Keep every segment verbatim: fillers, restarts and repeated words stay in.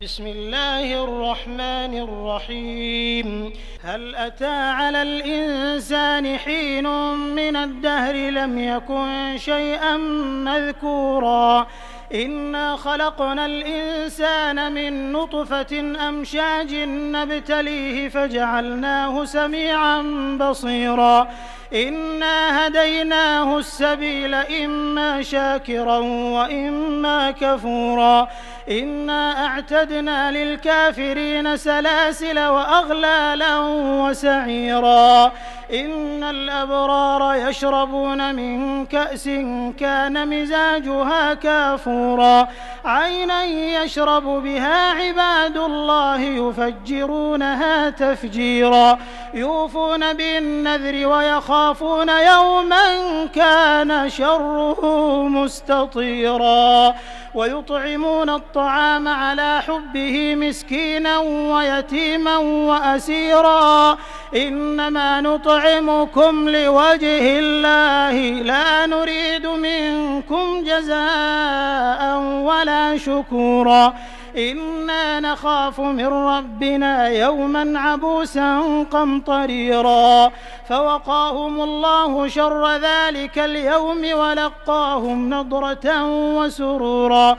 بسم الله الرحمن الرحيم هل أتى على الإنسان حين من الدهر لم يكن شيئا مذكورا إنا خلقنا الإنسان من نطفة أمشاج نبتليه فجعلناه سميعا بصيرا إنا هديناه السبيل إما شاكرا وإما كفورا إنا أعتدنا للكافرين سلاسل وأغلالا وسعيرا إن الأبرار يشربون من كأس كان مزاجها كافورا عينا يشرب بها عباد الله يفجرونها تفجيرا يوفون بالنذر ويخافون يوما كان شره مستطيرا ويطعمون الطعام على حبه مسكينا ويتيما وأسيرا إنما نطعمكم لوجه الله لا نريد منكم جزاء ولا شكورا إنا نخاف من ربنا يوما عبوسا قمطريرا فوقاهم الله شر ذلك اليوم ولقاهم نضرة وسرورا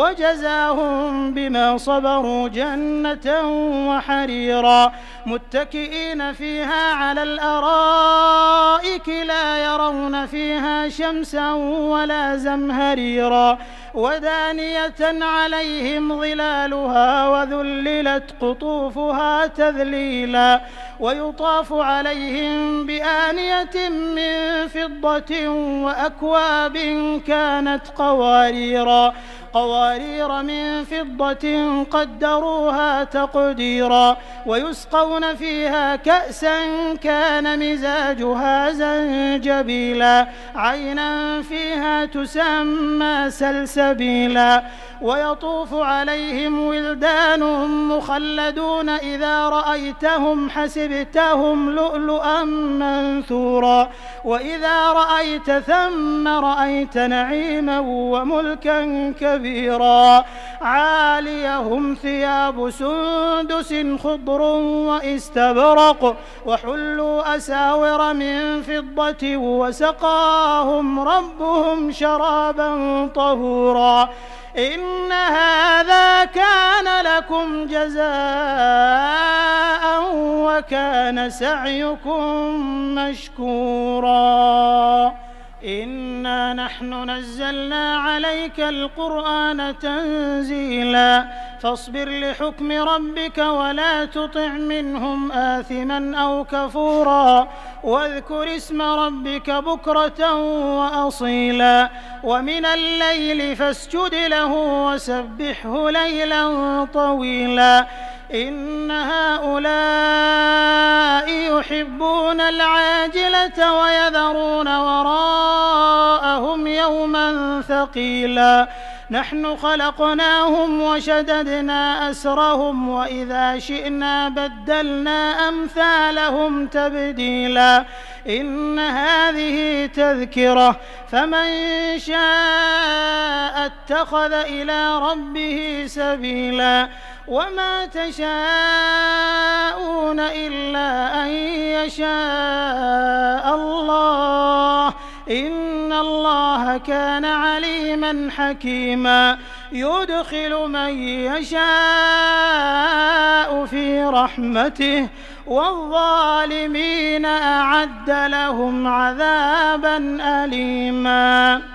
وجزاهم بما صبروا جنة وحريرا متكئين فيها على الأرائك لا يرون فيها شمسا ولا زمهريرا ودانية عليهم ظلالها وذللت قطوفها تذليلا ويطاف عليهم بآنية من فضة وأكواب كانت قواريرا قوارير من فضة قدروها تقديرا ويسقون فيها كأسا كان مزاجها زنجبيلا عينا فيها تسمى سلسبيلا ويطوف عليهم ولدان مخلدون إذا رأيتهم حسبتهم لؤلؤا منثورا وإذا رأيت ثم رأيت نعيما وملكا كبيرا عاليهم ثياب سندس خضر واستبرق وحلوا أساور من فضة وسقاهم ربهم شرابا طهورا إن هذا كان لكم جزاء وكان سعيكم مشكورا إنا نحن نزلنا عليك القرآن تنزيلا فاصبر لحكم ربك ولا تطع منهم آثما أو كفورا واذكر اسم ربك بكرة وأصيلا ومن الليل فاسجد له وسبحه ليلا طويلا إن هؤلاء يحبون العاجلة ويذرون وراءهم يوما ثقيلا نحن خلقناهم وشددنا أسرهم وإذا شئنا بدلنا أمثالهم تبديلا إن هذه تذكرة فمن شاء اتخذ إلى ربه سبيلا وما تشاءون إلا أن يشاء الله إن الله كان عليما حكيما يدخل من يشاء في رحمته والظالمين أعد لهم عذابا أليما.